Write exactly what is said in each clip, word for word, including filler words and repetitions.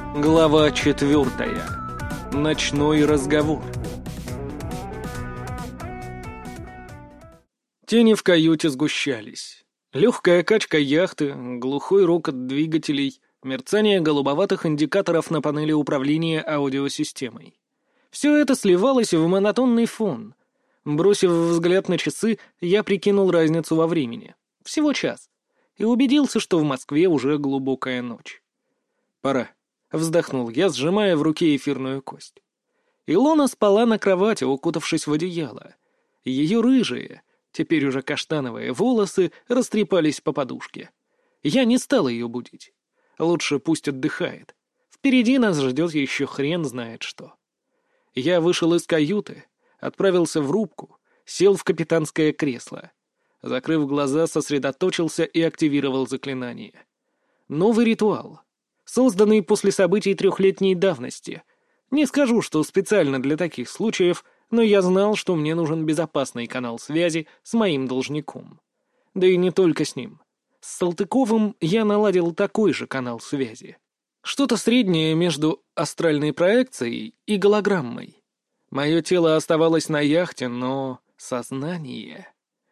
Глава четвертая. Ночной разговор. Тени в каюте сгущались. Легкая качка яхты, глухой рокот двигателей, мерцание голубоватых индикаторов на панели управления аудиосистемой. Все это сливалось в монотонный фон. Бросив взгляд на часы, я прикинул разницу во времени. Всего час. И убедился, что в Москве уже глубокая ночь. «Пора», — вздохнул я, сжимая в руке эфирную кость. Илона спала на кровати, укутавшись в одеяло. Ее рыжие, теперь уже каштановые волосы растрепались по подушке. Я не стал ее будить. Лучше пусть отдыхает. Впереди нас ждет еще хрен знает что. Я вышел из каюты, отправился в рубку, сел в капитанское кресло. Закрыв глаза, сосредоточился и активировал заклинание. Новый ритуал, созданный после событий трехлетней давности. Не скажу, что специально для таких случаев, но я знал, что мне нужен безопасный канал связи с моим должником. Да и не только с ним. С Салтыковым я наладил такой же канал связи. Что-то среднее между астральной проекцией и голограммой. Мое тело оставалось на яхте, но сознание...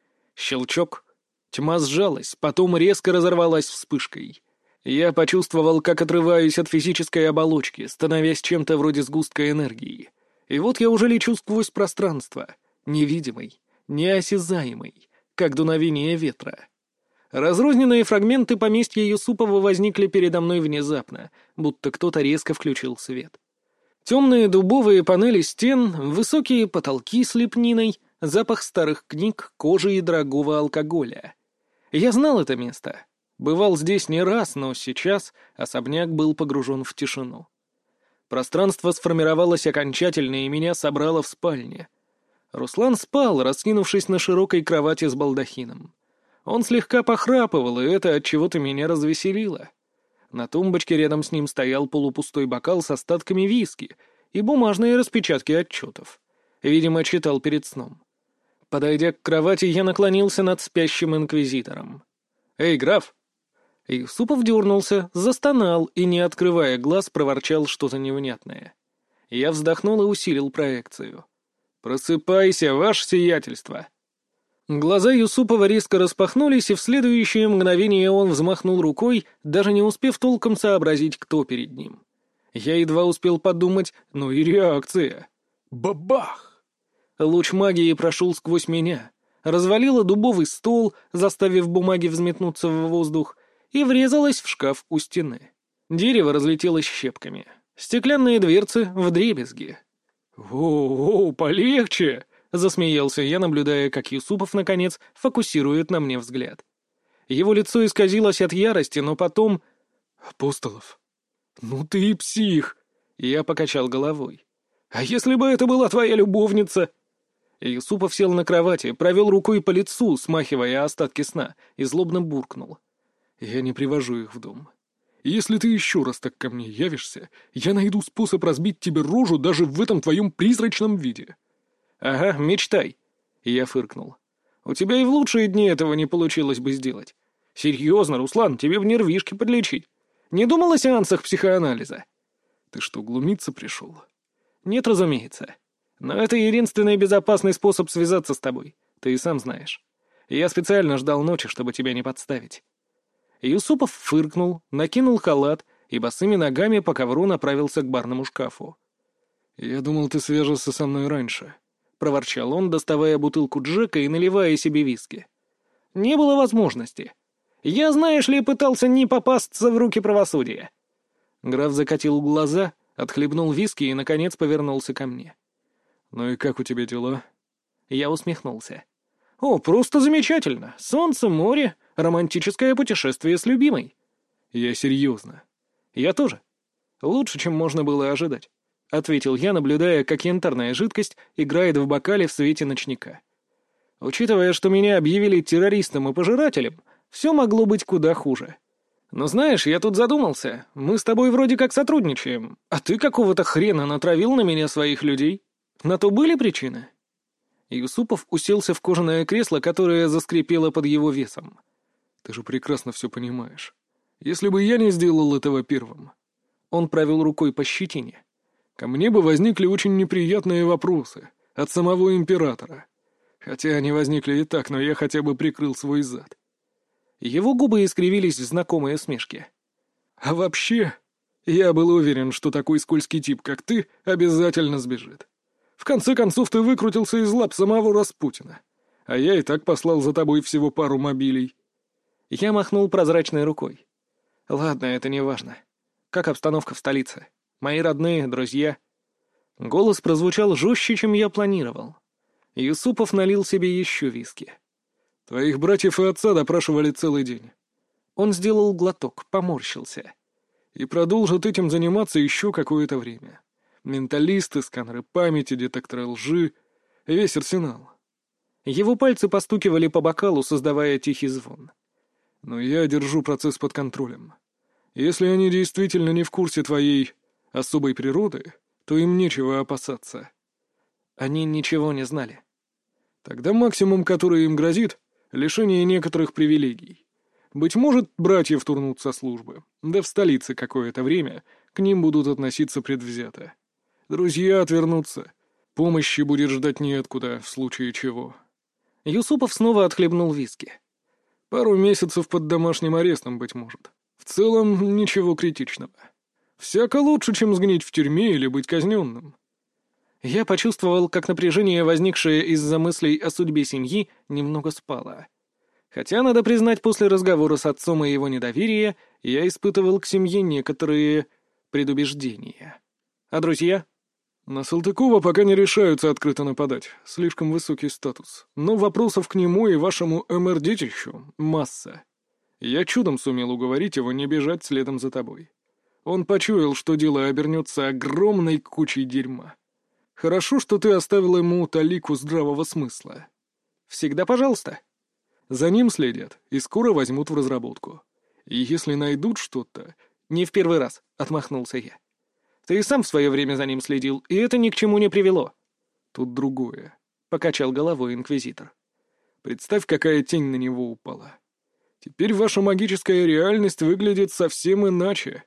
Щелчок. Тьма сжалась, потом резко разорвалась вспышкой. Я почувствовал, как отрываюсь от физической оболочки, становясь чем-то вроде сгустка энергии. И вот я уже лечу сквозь пространство, невидимый, неосязаемый, как дуновение ветра. Разрозненные фрагменты поместья Юсупова возникли передо мной внезапно, будто кто-то резко включил свет. Темные дубовые панели стен, высокие потолки с лепниной, запах старых книг, кожи и дорогого алкоголя. Я знал это место. Бывал здесь не раз, но сейчас особняк был погружен в тишину. Пространство сформировалось окончательно, и меня собрало в спальне. Руслан спал, раскинувшись на широкой кровати с балдахином. Он слегка похрапывал, и это отчего-то меня развеселило. На тумбочке рядом с ним стоял полупустой бокал с остатками виски и бумажные распечатки отчетов. Видимо, читал перед сном. Подойдя к кровати, я наклонился над спящим инквизитором. «Эй, граф!» Юсупов дернулся, застонал и, не открывая глаз, проворчал что-то невнятное. Я вздохнул и усилил проекцию. «Просыпайся, ваше сиятельство!» Глаза Юсупова резко распахнулись, и в следующее мгновение он взмахнул рукой, даже не успев толком сообразить, кто перед ним. Я едва успел подумать, ну и реакция. Бабах! Луч магии прошел сквозь меня, развалило дубовый стол, заставив бумаги взметнуться в воздух, и врезалась в шкаф у стены. Дерево разлетелось щепками. Стеклянные дверцы вдребезги. «О-о, полегче!» — засмеялся я, наблюдая, как Юсупов, наконец, фокусирует на мне взгляд. Его лицо исказилось от ярости, но потом... «Апостолов, ну ты и псих!» Я покачал головой. «А если бы это была твоя любовница?» Юсупов сел на кровати, провел рукой по лицу, смахивая остатки сна, и злобно буркнул. «Я не привожу их в дом. Если ты еще раз так ко мне явишься, я найду способ разбить тебе рожу даже в этом твоем призрачном виде». «Ага, мечтай», — я фыркнул. «У тебя и в лучшие дни этого не получилось бы сделать. Серьезно, Руслан, тебе в нервишки подлечить. Не думал о сеансах психоанализа?» «Ты что, глумиться пришел?» «Нет, разумеется. Но это единственный безопасный способ связаться с тобой, ты и сам знаешь. Я специально ждал ночи, чтобы тебя не подставить». Юсупов фыркнул, накинул халат и босыми ногами по ковру направился к барному шкафу. «Я думал, ты свяжешься со мной раньше», — проворчал он, доставая бутылку Джека и наливая себе виски. «Не было возможности. Я, знаешь ли, пытался не попасться в руки правосудия». Граф закатил глаза, отхлебнул виски и, наконец, повернулся ко мне. «Ну и как у тебя дела?» Я усмехнулся. «О, просто замечательно. Солнце, море, романтическое путешествие с любимой». «Я серьезно». «Я тоже. Лучше, чем можно было ожидать», — ответил я, наблюдая, как янтарная жидкость играет в бокале в свете ночника. «Учитывая, что меня объявили террористом и пожирателем, все могло быть куда хуже. Но знаешь, я тут задумался. Мы с тобой вроде как сотрудничаем, а ты какого-то хрена натравил на меня своих людей. На то были причины?» Юсупов уселся в кожаное кресло, которое заскрипело под его весом. «Ты же прекрасно все понимаешь. Если бы я не сделал этого первым...» Он провел рукой по щетине. Ко мне бы возникли очень неприятные вопросы от самого императора. Хотя они возникли и так, но я хотя бы прикрыл свой зад. Его губы искривились в знакомые усмешки. А вообще, я был уверен, что такой скользкий тип, как ты, обязательно сбежит. В конце концов, ты выкрутился из лап самого Распутина. А я и так послал за тобой всего пару мобилей. Я махнул прозрачной рукой. Ладно, это не важно. Как обстановка в столице? Мои родные, друзья. Голос прозвучал жестче, чем я планировал. Юсупов налил себе еще виски. Твоих братьев и отца допрашивали целый день. Он сделал глоток, поморщился. И продолжат этим заниматься еще какое-то время. Менталисты, сканеры памяти, детекторы лжи. Весь арсенал. Его пальцы постукивали по бокалу, создавая тихий звон. Но я держу процесс под контролем. Если они действительно не в курсе твоей особой природы, то им нечего опасаться. Они ничего не знали. Тогда максимум, который им грозит, — лишение некоторых привилегий. Быть может, братья втурнут со службы, да в столице какое-то время к ним будут относиться предвзято. Друзья отвернутся, помощи будет ждать неоткуда, в случае чего. Юсупов снова отхлебнул виски. Пару месяцев под домашним арестом, быть может. В целом, ничего критичного. Всяко лучше, чем сгнить в тюрьме или быть казненным. Я почувствовал, как напряжение, возникшее из-за мыслей о судьбе семьи, немного спало. Хотя, надо признать, после разговора с отцом и его недоверия, я испытывал к семье некоторые предубеждения. А друзья? На Салтыкова пока не решаются открыто нападать, слишком высокий статус. Но вопросов к нему и вашему эм эр-детищу масса. Я чудом сумел уговорить его не бежать следом за тобой. Он почуял, что дело обернется огромной кучей дерьма. Хорошо, что ты оставил ему талику здравого смысла. Всегда пожалуйста. За ним следят и скоро возьмут в разработку. И если найдут что-то... Не в первый раз, — отмахнулся я. Ты и сам в свое время за ним следил, и это ни к чему не привело. Тут другое, — покачал головой инквизитор. Представь, какая тень на него упала. Теперь ваша магическая реальность выглядит совсем иначе.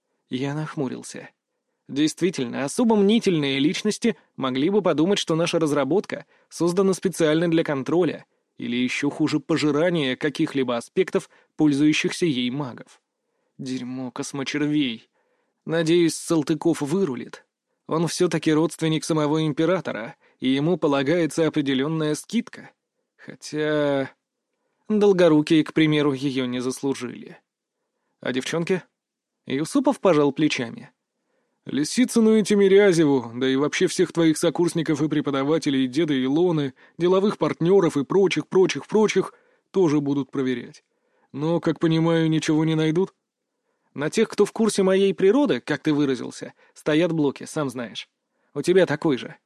Я нахмурился. Действительно, особо мнительные личности могли бы подумать, что наша разработка создана специально для контроля или еще хуже пожирания каких-либо аспектов, пользующихся ей магов. Дерьмо космочервей. Надеюсь, Салтыков вырулит. Он все-таки родственник самого императора, и ему полагается определенная скидка. Хотя... Долгорукие, к примеру, ее не заслужили. А девчонки? Юсупов пожал плечами. Лисицыну и Тимирязеву, да и вообще всех твоих сокурсников и преподавателей, деда Илоны, деловых партнеров и прочих, прочих, прочих тоже будут проверять. Но, как понимаю, ничего не найдут? На тех, кто в курсе моей природы, как ты выразился, стоят блоки, сам знаешь. У тебя такой же.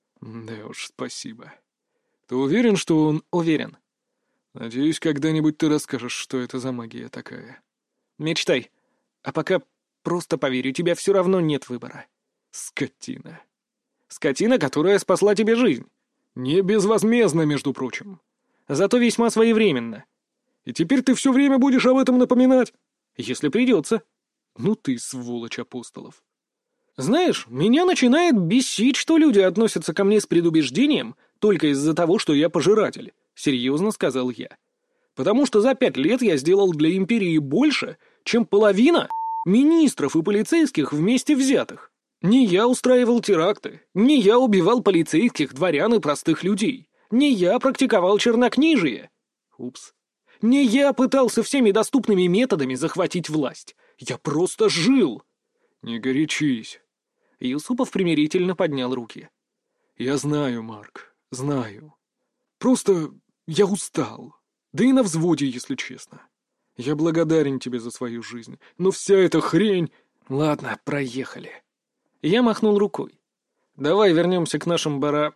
Да уж, спасибо. Ты уверен, что он... Уверен. Надеюсь, когда-нибудь ты расскажешь, что это за магия такая. Мечтай. А пока просто поверь, у тебя все равно нет выбора. Скотина. Скотина, которая спасла тебе жизнь. Не безвозмездно, между прочим. Зато весьма своевременно. И теперь ты все время будешь об этом напоминать? Если придется. Ну ты сволочь Апостолов. Знаешь, меня начинает бесить, что люди относятся ко мне с предубеждением только из-за того, что я пожиратель. Серьезно сказал я. Потому что за пять лет я сделал для империи больше, чем половина министров и полицейских вместе взятых. Не я устраивал теракты, не я убивал полицейских, дворян и простых людей, не я практиковал чернокнижие. Упс. Не я пытался всеми доступными методами захватить власть. Я просто жил. Не горячись. Юсупов примирительно поднял руки. Я знаю, Марк, знаю. Просто я устал. Да и на взводе, если честно. Я благодарен тебе за свою жизнь, но вся эта хрень... Ладно, проехали. Я махнул рукой. Давай вернемся к нашим бара...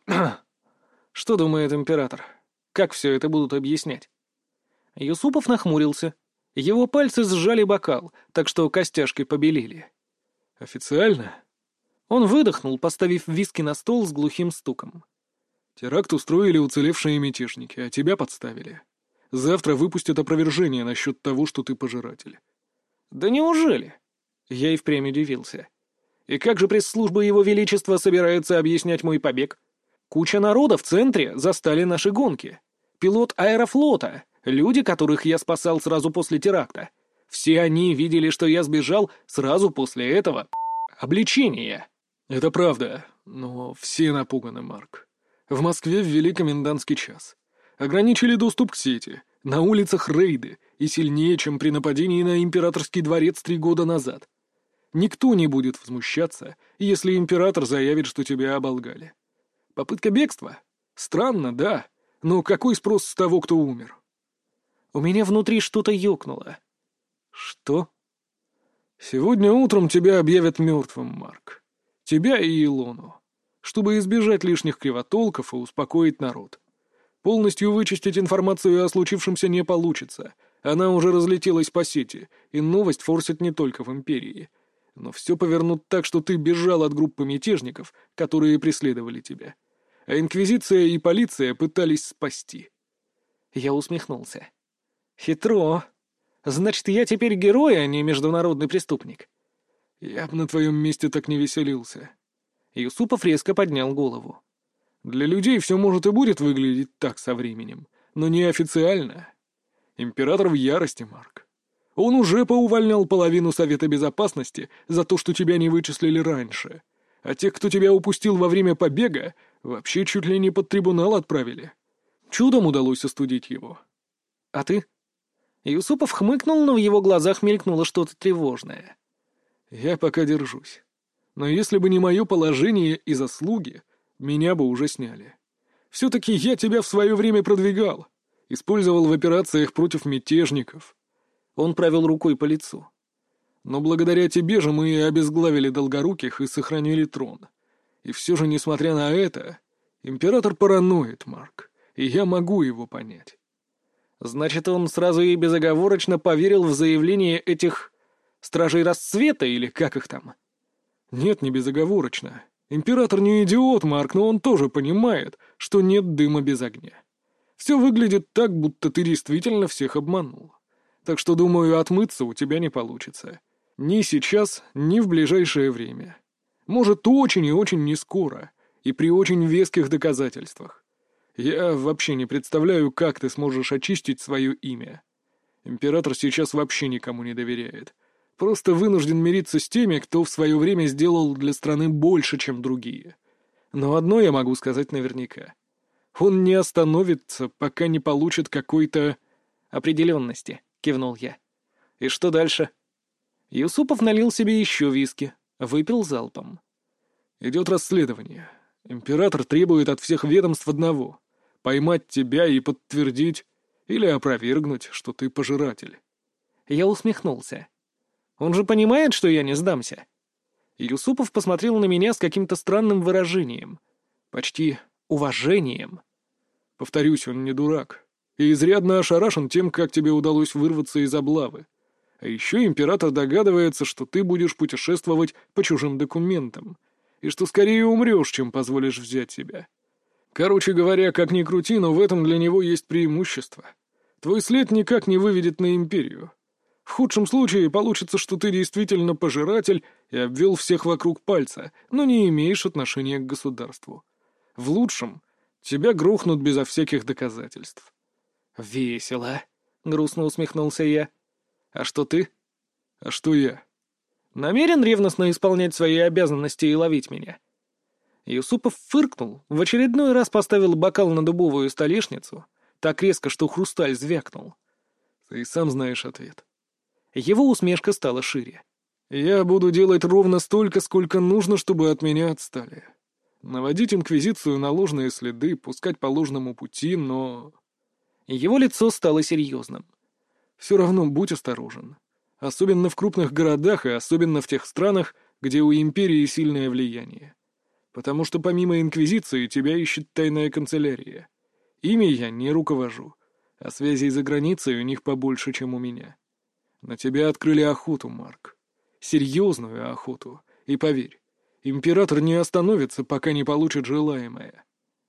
Что думает император? Как все это будут объяснять? Юсупов нахмурился. Его пальцы сжали бокал, так что костяшки побелели. Официально? Он выдохнул, поставив виски на стол с глухим стуком. Теракт устроили уцелевшие мятежники, а тебя подставили. Завтра выпустят опровержение насчет того, что ты пожиратель. Да неужели? Я и впрямь удивился. И как же пресс-служба Его Величества собирается объяснять мой побег? Куча народа в центре застали наши гонки. Пилот аэрофлота, люди, которых я спасал сразу после теракта. Все они видели, что я сбежал сразу после этого обличения. Это правда, но все напуганы, Марк. В Москве ввели комендантский час. Ограничили доступ к сети. На улицах рейды, и сильнее, чем при нападении на императорский дворец три года назад. Никто не будет возмущаться, если император заявит, что тебя оболгали. Попытка бегства? Странно, да, но какой спрос с того, кто умер? У меня внутри что-то ёкнуло. Что? Сегодня утром тебя объявят мертвым, Марк. Тебя и Илону. Чтобы избежать лишних кривотолков и успокоить народ. Полностью вычистить информацию о случившемся не получится. Она уже разлетелась по сети, и новость форсит не только в Империи. Но все повернут так, что ты бежал от группы мятежников, которые преследовали тебя. А Инквизиция и полиция пытались спасти. Я усмехнулся. Хитро. Значит, я теперь герой, а не международный преступник. Я бы на твоем месте так не веселился. Юсупов резко поднял голову. Для людей все может и будет выглядеть так со временем, но неофициально. Император в ярости, Марк. Он уже поувольнял половину Совета Безопасности за то, что тебя не вычислили раньше. А тех, кто тебя упустил во время побега, вообще чуть ли не под трибунал отправили. Чудом удалось остудить его. А ты? Юсупов хмыкнул, но в его глазах мелькнуло что-то тревожное. Я пока держусь. Но если бы не мое положение и заслуги, меня бы уже сняли. Все-таки я тебя в свое время продвигал. Использовал в операциях против мятежников. Он провел рукой по лицу. Но благодаря тебе же мы и обезглавили Долгоруких и сохранили трон. И все же, несмотря на это, император параноид, Марк, и я могу его понять. Значит, он сразу и безоговорочно поверил в заявление этих стражей Рассвета, или как их там? Нет, не безоговорочно. Император не идиот, Марк, но он тоже понимает, что нет дыма без огня. Все выглядит так, будто ты действительно всех обманул. Так что, думаю, отмыться у тебя не получится. Ни сейчас, ни в ближайшее время. Может, очень и очень не скоро, и при очень веских доказательствах. Я вообще не представляю, как ты сможешь очистить свое имя. Император сейчас вообще никому не доверяет. Просто вынужден мириться с теми, кто в свое время сделал для страны больше, чем другие. Но одно я могу сказать наверняка. Он не остановится, пока не получит какой-то определенности, кивнул я. И что дальше? Юсупов налил себе еще виски, выпил залпом. Идет расследование. Император требует от всех ведомств одного — поймать тебя и подтвердить или опровергнуть, что ты пожиратель. Я усмехнулся. Он же понимает, что я не сдамся. Юсупов посмотрел на меня с каким-то странным выражением. Почти уважением. Повторюсь, он не дурак. И изрядно ошарашен тем, как тебе удалось вырваться из облавы. А еще император догадывается, что ты будешь путешествовать по чужим документам, и что скорее умрешь, чем позволишь взять себя. Короче говоря, как ни крути, но в этом для него есть преимущество. Твой след никак не выведет на империю. В худшем случае получится, что ты действительно пожиратель и обвел всех вокруг пальца, но не имеешь отношения к государству. В лучшем тебя грохнут безо всяких доказательств. «Весело», — грустно усмехнулся я. «А что ты?» «А что я?» «Намерен ревностно исполнять свои обязанности и ловить меня?» Юсупов фыркнул, в очередной раз поставил бокал на дубовую столешницу, так резко, что хрусталь звякнул. «Ты сам знаешь ответ». Его усмешка стала шире. «Я буду делать ровно столько, сколько нужно, чтобы от меня отстали. Наводить инквизицию на ложные следы, пускать по ложному пути, но...» Его лицо стало серьезным. «Все равно будь осторожен. Особенно в крупных городах и особенно в тех странах, где у империи сильное влияние. Потому что помимо инквизиции тебя ищет тайная канцелярия. Ими я не руковожу, а связей за границей у них побольше, чем у меня. На тебя открыли охоту, Марк. Серьезную охоту. И поверь, император не остановится, пока не получит желаемое».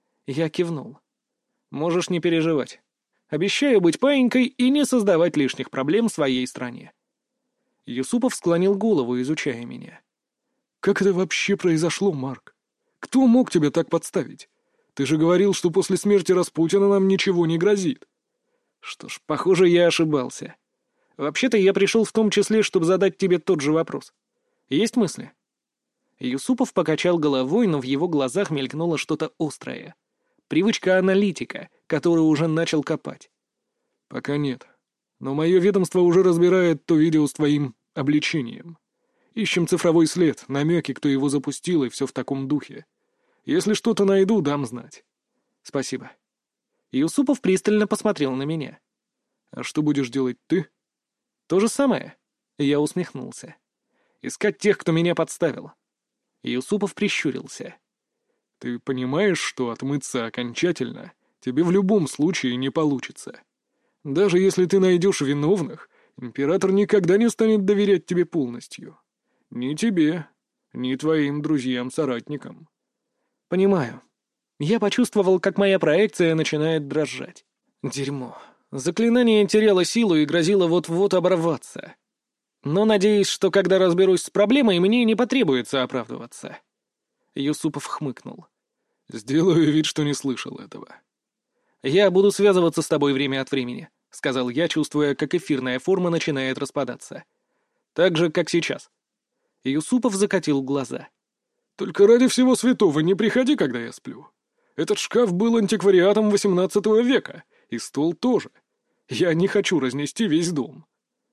Я кивнул. «Можешь не переживать. Обещаю быть паинькой и не создавать лишних проблем своей стране». Юсупов склонил голову, изучая меня. «Как это вообще произошло, Марк? Кто мог тебя так подставить? Ты же говорил, что после смерти Распутина нам ничего не грозит». Что ж, похоже, я ошибался. Вообще-то я пришел в том числе, чтобы задать тебе тот же вопрос. Есть мысли?» Юсупов покачал головой, но в его глазах мелькнуло что-то острое. Привычка аналитика, который уже начал копать. «Пока нет. Но мое ведомство уже разбирает то видео с твоим обличением. Ищем цифровой след, намеки, кто его запустил, и все в таком духе. Если что-то найду, дам знать». «Спасибо». Юсупов пристально посмотрел на меня. «А что будешь делать ты?» «То же самое». Я усмехнулся. «Искать тех, кто меня подставил». Юсупов прищурился. «Ты понимаешь, что отмыться окончательно тебе в любом случае не получится? Даже если ты найдешь виновных, император никогда не станет доверять тебе полностью. Ни тебе, ни твоим друзьям-соратникам». «Понимаю». Я почувствовал, как моя проекция начинает дрожать. Дерьмо. Заклинание теряло силу и грозило вот-вот оборваться. Но надеюсь, что когда разберусь с проблемой, мне не потребуется оправдываться. Юсупов хмыкнул. «Сделаю вид, что не слышал этого». «Я буду связываться с тобой время от времени», — сказал я, чувствуя, как эфирная форма начинает распадаться. «Так же, как сейчас». Юсупов закатил глаза. «Только ради всего святого не приходи, когда я сплю. Этот шкаф был антиквариатом восемнадцатого века, и стол тоже. Я не хочу разнести весь дом».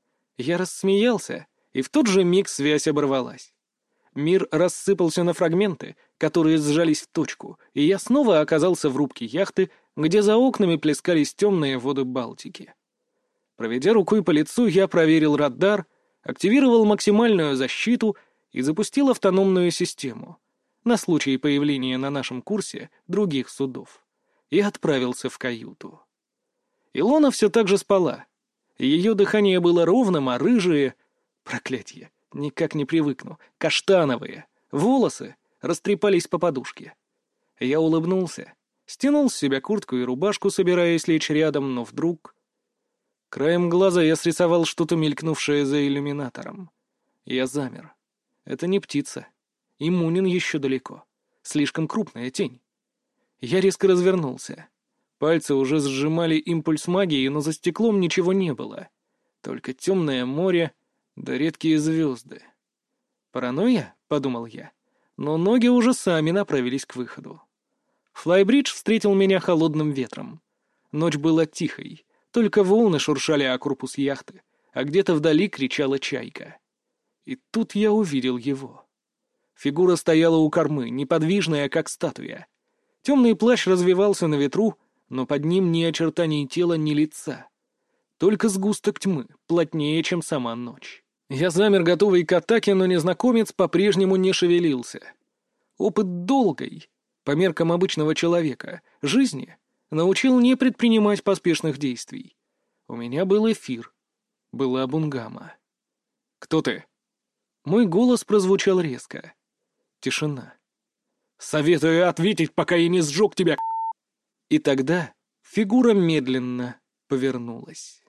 Я рассмеялся, и в тот же миг связь оборвалась. Мир рассыпался на фрагменты, которые сжались в точку, и я снова оказался в рубке яхты, где за окнами плескались темные воды Балтики. Проведя рукой по лицу, я проверил радар, активировал максимальную защиту и запустил автономную систему на случай появления на нашем курсе других судов, и отправился в каюту. Илона все так же спала. Ее дыхание было ровным, а рыжие... Проклятье, никак не привыкну. Каштановые. Волосы растрепались по подушке. Я улыбнулся, стянул с себя куртку и рубашку, собираясь лечь рядом, но вдруг... Краем глаза я срисовал что-то, мелькнувшее за иллюминатором. Я замер. Это не птица. И Мунин еще далеко. Слишком крупная тень. Я резко развернулся. Пальцы уже сжимали импульс магии, но за стеклом ничего не было. Только темное море да редкие звезды. «Паранойя?» — подумал я. Но ноги уже сами направились к выходу. Флайбридж встретил меня холодным ветром. Ночь была тихой, только волны шуршали о корпус яхты, а где-то вдали кричала чайка. И тут я увидел его. Фигура стояла у кормы, неподвижная, как статуя. Темный плащ развивался на ветру, но под ним ни очертаний тела, ни лица. Только сгусток тьмы, плотнее, чем сама ночь. Я замер, готовый к атаке, но незнакомец по-прежнему не шевелился. Опыт долгой, по меркам обычного человека, жизни научил не предпринимать поспешных действий. У меня был эфир, была бунгама. «Кто ты?» Мой голос прозвучал резко. Тишина. «Советую ответить, пока я не сжег тебя!» И тогда фигура медленно повернулась.